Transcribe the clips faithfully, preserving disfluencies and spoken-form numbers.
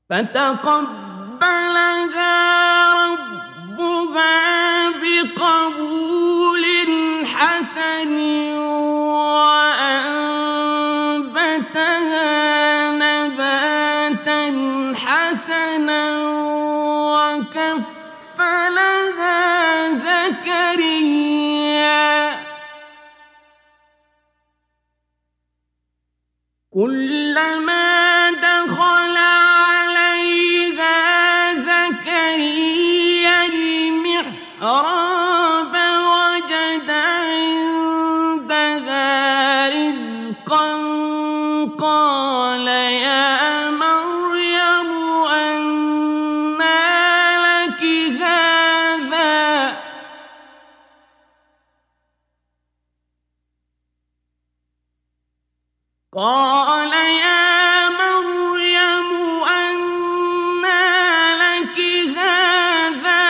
فتقبلها ربها بقبول حسن وأنبتها نباتا حسنا وكفلها زكريا كلما دخل عليها زكريا المحراب وجد عندها رزقا قال يا مريم أنى لك هذا قال يا مريم أنى لك هذا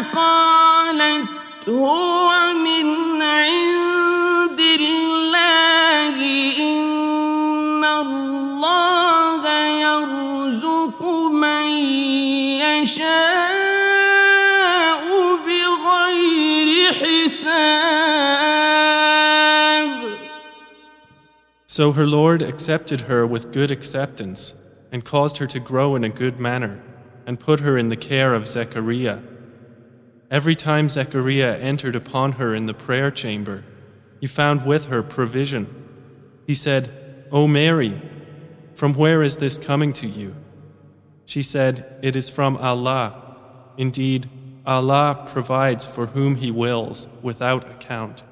قالت هو من عند الله إن الله يرزق من يشاء بغير حساب. So her Lord accepted her with good acceptance and caused her to grow in a good manner and put her in the care of Zechariah. Every time Zechariah entered upon her in the prayer chamber, he found with her provision. He said, "O Mary, from where is this coming to you?" She said, "It is from Allah. Indeed, Allah provides for whom He wills without account."